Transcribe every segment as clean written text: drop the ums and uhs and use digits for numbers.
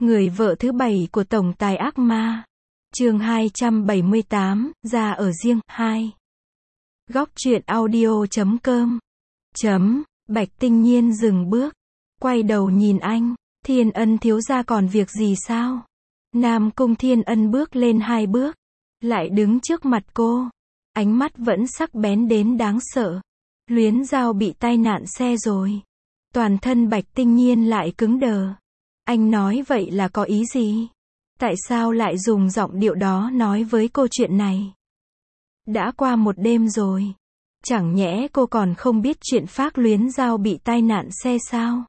Người vợ thứ 7 của tổng tài ác ma. Chương 278, ra ở riêng, 2. Góc truyện audio.com. Bạch Tinh Nhiên dừng bước, quay đầu nhìn anh. Thiên Ân thiếu gia còn việc gì sao? Nam Cung Thiên Ân bước lên 2 bước, lại đứng trước mặt cô. Ánh mắt vẫn sắc bén đến đáng sợ. Luyến Giao bị tai nạn xe rồi. Toàn thân Bạch Tinh Nhiên lại cứng đờ. Anh nói vậy là có ý gì? Tại sao lại dùng giọng điệu đó nói với cô chuyện này? Đã qua một đêm rồi. Chẳng nhẽ cô còn không biết chuyện Phác Luyến Giao bị tai nạn xe sao?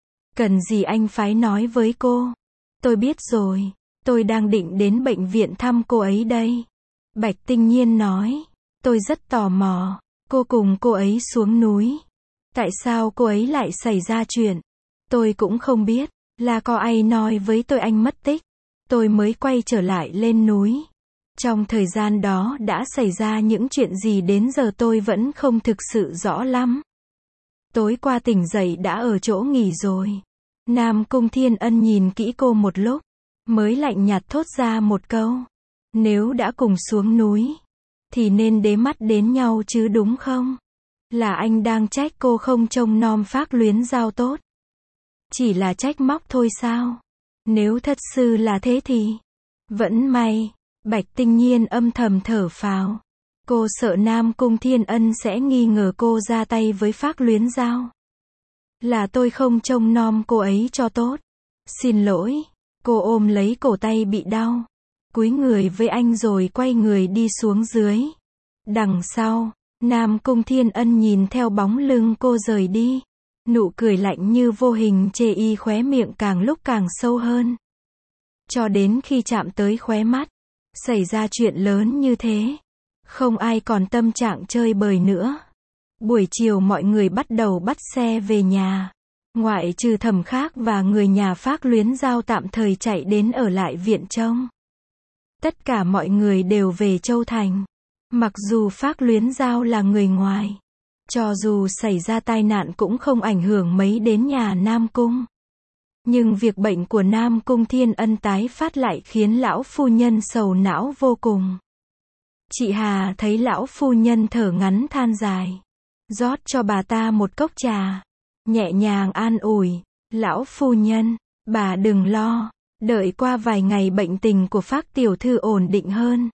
Cần gì anh phải nói với cô? Tôi biết rồi. Tôi đang định đến bệnh viện thăm cô ấy đây. Bạch Tinh Nhiên nói. Tôi rất tò mò. Cô cùng cô ấy xuống núi. Tại sao cô ấy lại xảy ra chuyện? Tôi cũng không biết. Là có ai nói với tôi anh mất tích. Tôi mới quay trở lại lên núi. Trong thời gian đó đã xảy ra những chuyện gì đến giờ tôi vẫn không thực sự rõ lắm. Tối qua tỉnh dậy đã ở chỗ nghỉ rồi. Nam Cung Thiên Ân nhìn kỹ cô một lúc, mới lạnh nhạt thốt ra một câu. Nếu đã cùng xuống núi, thì nên đế mắt đến nhau chứ đúng không? Là anh đang trách cô không trông nom Phác Luyến Giao tốt. Chỉ là trách móc thôi sao? Nếu thật sự là thế thì vẫn may. Bạch Tinh Nhiên âm thầm thở phào. Cô sợ Nam Cung Thiên Ân sẽ nghi ngờ cô ra tay với Phác Luyến Giao. Là tôi không trông nom cô ấy cho tốt. Xin lỗi. Cô ôm lấy cổ tay bị đau, cúi người với anh rồi quay người đi xuống dưới. Đằng sau, Nam Cung Thiên Ân nhìn theo bóng lưng cô rời đi. Nụ cười lạnh như vô hình chê y khóe miệng càng lúc càng sâu hơn. Cho đến khi chạm tới khóe mắt, xảy ra chuyện lớn như thế. Không ai còn tâm trạng chơi bời nữa. Buổi chiều mọi người bắt đầu bắt xe về nhà. Ngoại trừ Thẩm Khác và người nhà Phác Luyến Giao tạm thời chạy đến ở lại viện trông. Tất cả mọi người đều về Châu Thành. Mặc dù Phác Luyến Giao là người ngoài, cho dù xảy ra tai nạn cũng không ảnh hưởng mấy đến nhà Nam Cung. Nhưng việc bệnh của Nam Cung Thiên Ân tái phát lại khiến lão phu nhân sầu não vô cùng. Chị Hà thấy lão phu nhân thở ngắn than dài, rót cho bà ta một cốc trà, nhẹ nhàng an ủi. Lão phu nhân, bà đừng lo, đợi qua vài ngày bệnh tình của Phác tiểu thư ổn định hơn,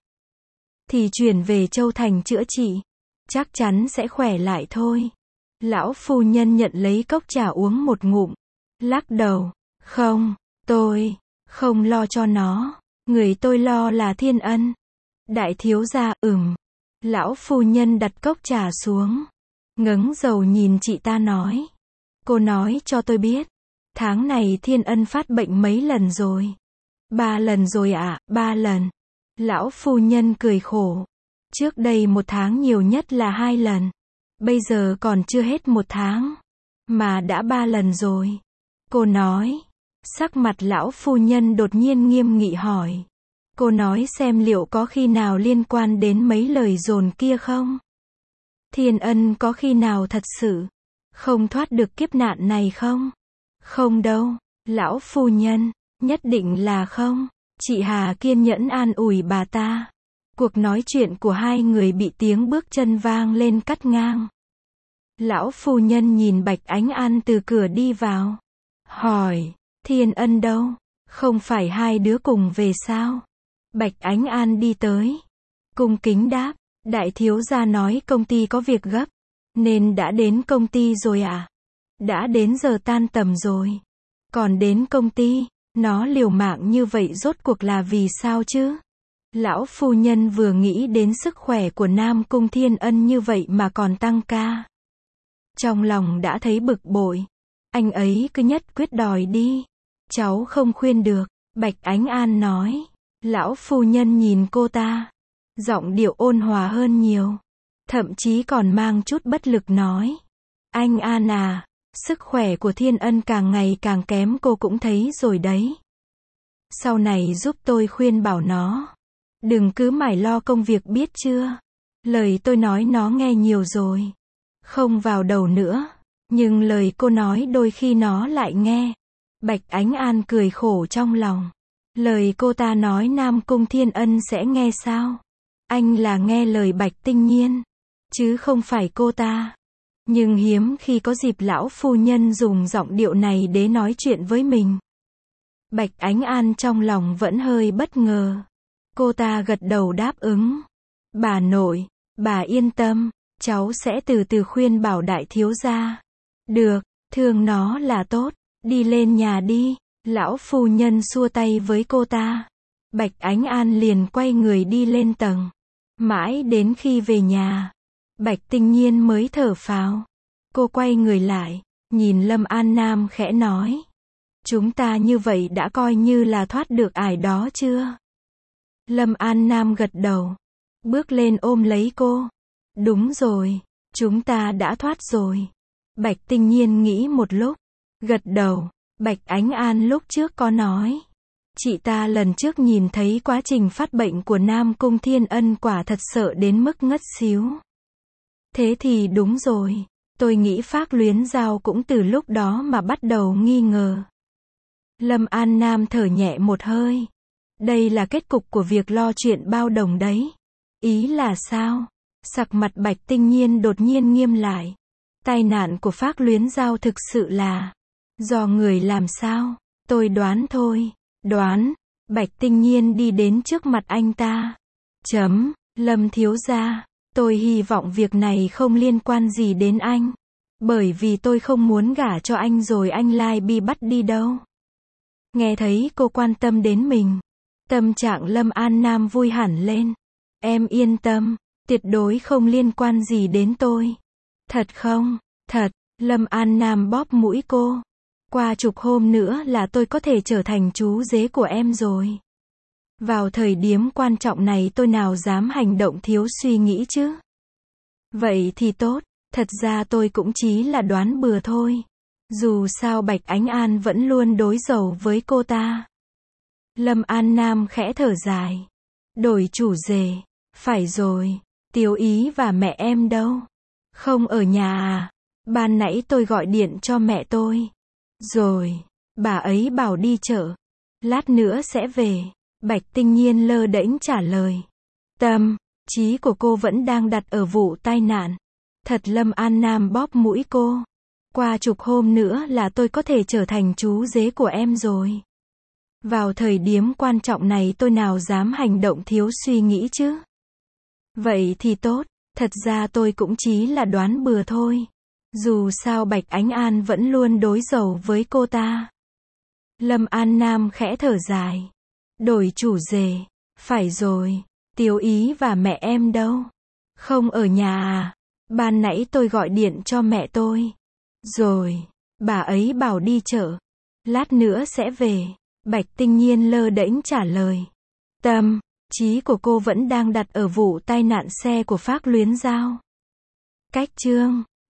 thì chuyển về Châu Thành chữa trị. Chắc chắn sẽ khỏe lại thôi. Lão phu nhân nhận lấy cốc trà uống một ngụm, lắc đầu. Không, tôi không lo cho nó. Người tôi lo là Thiên Ân. Đại thiếu gia, Lão phu nhân đặt cốc trà xuống, ngẩng đầu nhìn chị ta nói. Cô nói cho tôi biết, tháng này Thiên Ân phát bệnh mấy lần rồi? 3 lần rồi ạ, 3 lần. Lão phu nhân cười khổ. Trước đây 1 tháng nhiều nhất là 2 lần. Bây giờ còn chưa hết 1 tháng, mà đã 3 lần rồi. Cô nói. Sắc mặt lão phu nhân đột nhiên nghiêm nghị hỏi. Cô nói xem liệu có khi nào liên quan đến mấy lời đồn kia không? Thiên Ân có khi nào thật sự không thoát được kiếp nạn này không? Không đâu, lão phu nhân, nhất định là không. Chị Hà kiên nhẫn an ủi bà ta. Cuộc nói chuyện của hai người bị tiếng bước chân vang lên cắt ngang. Lão phu nhân nhìn Bạch Ánh An từ cửa đi vào, hỏi, Thiên Ân đâu? Không phải hai đứa cùng về sao? Bạch Ánh An đi tới, cung kính đáp, đại thiếu gia nói công ty có việc gấp, nên đã đến công ty rồi à? Đã đến giờ tan tầm rồi. Còn đến công ty, nó liều mạng như vậy rốt cuộc là vì sao chứ? Lão phu nhân vừa nghĩ đến sức khỏe của Nam Cung Thiên Ân như vậy mà còn tăng ca. Trong lòng đã thấy bực bội. Anh ấy cứ nhất quyết đòi đi. Cháu không khuyên được, Bạch Ánh An nói. Lão phu nhân nhìn cô ta, giọng điệu ôn hòa hơn nhiều, thậm chí còn mang chút bất lực nói. Anh An à, sức khỏe của Thiên Ân càng ngày càng kém cô cũng thấy rồi đấy. Sau này giúp tôi khuyên bảo nó. Đừng cứ mải lo công việc biết chưa? Lời tôi nói nó nghe nhiều rồi. Không vào đầu nữa. Nhưng lời cô nói đôi khi nó lại nghe. Bạch Ánh An cười khổ trong lòng. Lời cô ta nói Nam Cung Thiên Ân sẽ nghe sao? Anh là nghe lời Bạch Tinh Nhiên, chứ không phải cô ta. Nhưng hiếm khi có dịp lão phu nhân dùng giọng điệu này để nói chuyện với mình. Bạch Ánh An trong lòng vẫn hơi bất ngờ. Cô ta gật đầu đáp ứng. Bà nội, bà yên tâm, cháu sẽ từ từ khuyên bảo đại thiếu gia. Được, thương nó là tốt, đi lên nhà đi. Lão phu nhân xua tay với cô ta. Bạch Ánh An liền quay người đi lên tầng. Mãi đến khi về nhà, Bạch Tinh Nhiên mới thở phào. Cô quay người lại, nhìn Lâm An Nam khẽ nói. Chúng ta như vậy đã coi như là thoát được ải đó chưa? Lâm An Nam gật đầu, bước lên ôm lấy cô. Đúng rồi, chúng ta đã thoát rồi. Bạch Tinh Nhiên nghĩ một lúc, gật đầu. Bạch Ánh An lúc trước có nói. Chị ta lần trước nhìn thấy quá trình phát bệnh của Nam Cung Thiên Ân quả thật sợ đến mức ngất xíu. Thế thì đúng rồi, tôi nghĩ Phác Luyến Giao cũng từ lúc đó mà bắt đầu nghi ngờ. Lâm An Nam thở nhẹ một hơi. Đây là kết cục của việc lo chuyện bao đồng đấy. Ý là sao? Sắc mặt Bạch Tinh Nhiên đột nhiên nghiêm lại. Tai nạn của Phác Luyến Giao thực sự là do người làm sao? Tôi đoán thôi. Đoán. Bạch Tinh Nhiên đi đến trước mặt anh ta. Lâm thiếu gia, tôi hy vọng việc này không liên quan gì đến anh. Bởi vì tôi không muốn gả cho anh rồi anh lai bị bắt đi đâu. Nghe thấy cô quan tâm đến mình, tâm trạng Lâm An Nam vui hẳn lên. Em yên tâm, tuyệt đối không liên quan gì đến tôi. Thật không? Thật. Lâm An Nam bóp mũi cô. Qua chục hôm nữa là tôi có thể trở thành chú rể của em rồi. Vào thời điểm quan trọng này tôi nào dám hành động thiếu suy nghĩ chứ? Vậy thì tốt, thật ra tôi cũng chỉ là đoán bừa thôi. Dù sao Bạch Ánh An vẫn luôn đối đầu với cô ta. Lâm An Nam khẽ thở dài. Đổi chủ đề. Phải rồi, Tiểu Ý và mẹ em đâu? Không ở nhà à? Ban nãy tôi gọi điện cho mẹ tôi. Rồi, bà ấy bảo đi chợ. Lát nữa sẽ về. Bạch Tinh Nhiên lơ đễnh trả lời. Tâm trí của cô vẫn đang đặt ở vụ tai nạn. Thật. Lâm An Nam bóp mũi cô. Qua chục hôm nữa là tôi có thể trở thành chú rể của em rồi. Vào thời điểm quan trọng này tôi nào dám hành động thiếu suy nghĩ chứ? Vậy thì tốt, thật ra tôi cũng chỉ là đoán bừa thôi. Dù sao Bạch Ánh An vẫn luôn đối đầu với cô ta. Lâm An Nam khẽ thở dài. Đổi chủ đề. Phải rồi, Tiểu Ý và mẹ em đâu? Không ở nhà à? Ban nãy tôi gọi điện cho mẹ tôi. Rồi, bà ấy bảo đi chợ. Lát nữa sẽ về. Bạch Tinh Nhiên lơ đễnh trả lời. Tâm trí của cô vẫn đang đặt ở vụ tai nạn xe của Phác Luyến Giao. Cách chương